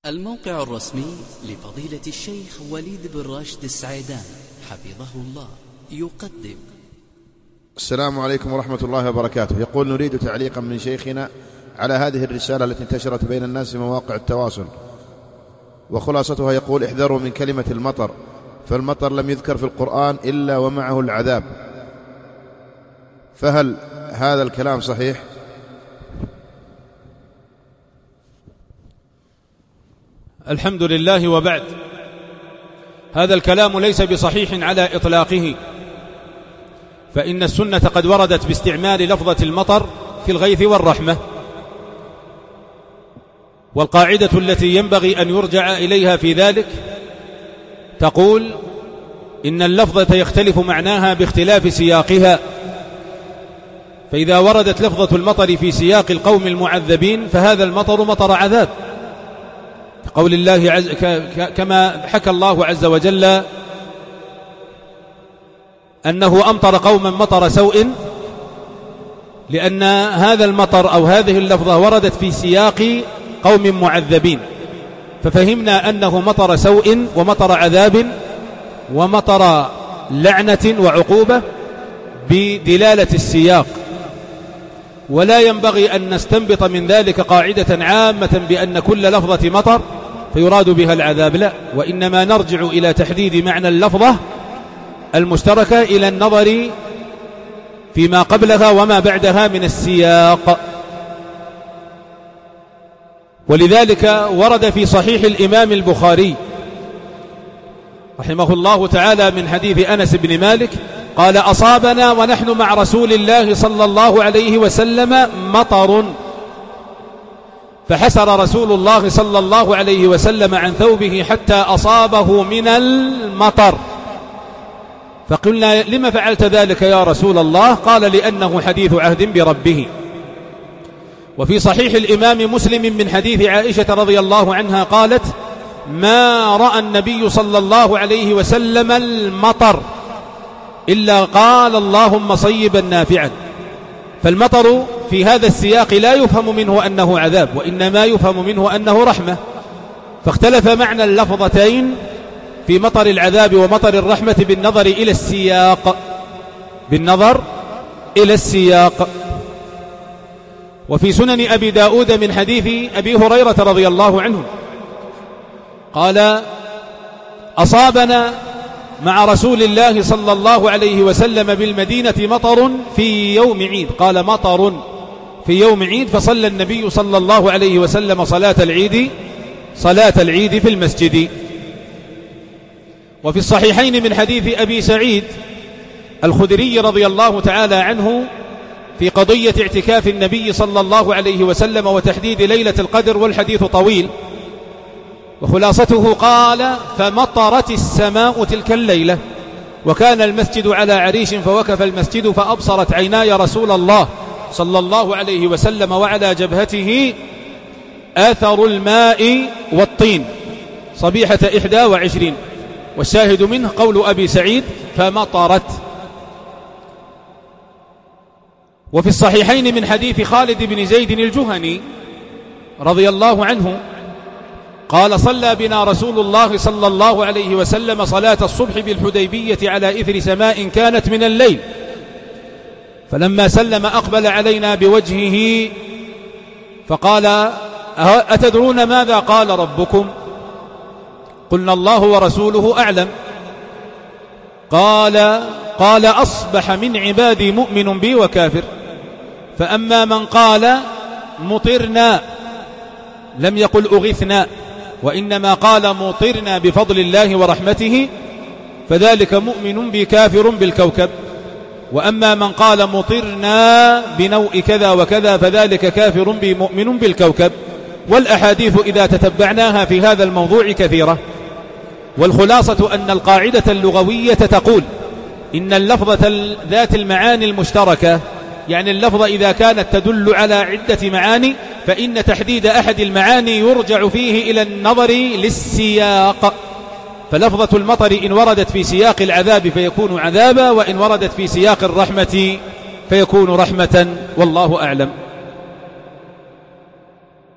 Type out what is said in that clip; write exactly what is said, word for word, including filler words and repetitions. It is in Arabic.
الموقع الرسمي لفضيلة الشيخ وليد بن راشد السعيدان حفظه الله يقدم. السلام عليكم ورحمة الله وبركاته. يقول: نريد تعليقا من شيخنا على هذه الرسالة التي انتشرت بين الناس في مواقع التواصل، وخلاصتها يقول: احذروا من كلمة المطر، فالمطر لم يذكر في القرآن إلا ومعه العذاب، فهل هذا الكلام صحيح؟ الحمد لله، وبعد، هذا الكلام ليس بصحيح على إطلاقه، فإن السنة قد وردت باستعمال لفظة المطر في الغيث والرحمة، والقاعدة التي ينبغي أن يرجع إليها في ذلك تقول إن اللفظة يختلف معناها باختلاف سياقها، فإذا وردت لفظة المطر في سياق القوم المعذبين فهذا المطر مطر عذاب، قول الله عز كما حكى الله عز وجل أنه أمطر قوما مطر سوء، لأن هذا المطر أو هذه اللفظة وردت في سياق قوم معذبين، ففهمنا أنه مطر سوء ومطر عذاب ومطر لعنة وعقوبة بدلالة السياق، ولا ينبغي أن نستنبط من ذلك قاعدة عامة بأن كل لفظة مطر فيراد بها العذاب، لا، وإنما نرجع إلى تحديد معنى اللفظة المشتركة إلى النظر فيما قبلها وما بعدها من السياق. ولذلك ورد في صحيح الإمام البخاري رحمه الله تعالى من حديث أنس بن مالك قال: أصابنا ونحن مع رسول الله صلى الله عليه وسلم مطر، فحسر رسول الله صلى الله عليه وسلم عن ثوبه حتى أصابه من المطر، فقلنا: لما فعلت ذلك يا رسول الله؟ قال: لأنه حديث عهد بربه. وفي صحيح الإمام مسلم من حديث عائشة رضي الله عنها قالت: ما رأى النبي صلى الله عليه وسلم المطر إلا قال اللهم صيبا نافعا. فالمطر في هذا السياق لا يفهم منه أنه عذاب، وإنما يفهم منه أنه رحمة، فاختلف معنى اللفظتين في مطر العذاب ومطر الرحمة بالنظر إلى السياق بالنظر إلى السياق. وفي سنن أبي داود من حديث أبي هريرة رضي الله عنه قال: أصابنا مع رسول الله صلى الله عليه وسلم بالمدينة مطر في يوم عيد، قال: مطر في يوم عيد، فصلى النبي صلى الله عليه وسلم صلاة العيد صلاة العيد في المسجد. وفي الصحيحين من حديث أبي سعيد الخدري رضي الله تعالى عنه في قضية اعتكاف النبي صلى الله عليه وسلم وتحديد ليلة القدر، والحديث طويل، وخلاصته قال: فمطرت السماء تلك الليلة، وكان المسجد على عريش، فوقف المسجد فأبصرت عيناي رسول الله صلى الله عليه وسلم وعلى جبهته آثر الماء والطين صبيحة إحدى وعشرين. والشاهد منه قول أبي سعيد: فمطرت. وفي الصحيحين من حديث خالد بن زيد الجهني رضي الله عنه قال: صلى بنا رسول الله صلى الله عليه وسلم صلاة الصبح بالحديبية على إثر سماء كانت من الليل، فلما سلم أقبل علينا بوجهه فقال: أتدرون ماذا قال ربكم؟ قلنا: الله ورسوله أعلم. قال قال أصبح من عبادي مؤمن بي وكافر، فأما من قال مطرنا لم يقل أغثنا، وإنما قال مطرنا بفضل الله ورحمته، فذلك مؤمن بي كافر بالكوكب، وأما من قال مطرنا بنوء كذا وكذا فذلك كافر بي مؤمن بالكوكب. والأحاديث إذا تتبعناها في هذا الموضوع كثيرة، والخلاصة أن القاعدة اللغوية تقول إن اللفظة ذات المعاني المشتركة، يعني اللفظة إذا كانت تدل على عدة معاني، فإن تحديد أحد المعاني يرجع فيه إلى النظر للسياق، فلفظة المطر إن وردت في سياق العذاب فيكون عذابا، وإن وردت في سياق الرحمة فيكون رحمة، والله أعلم.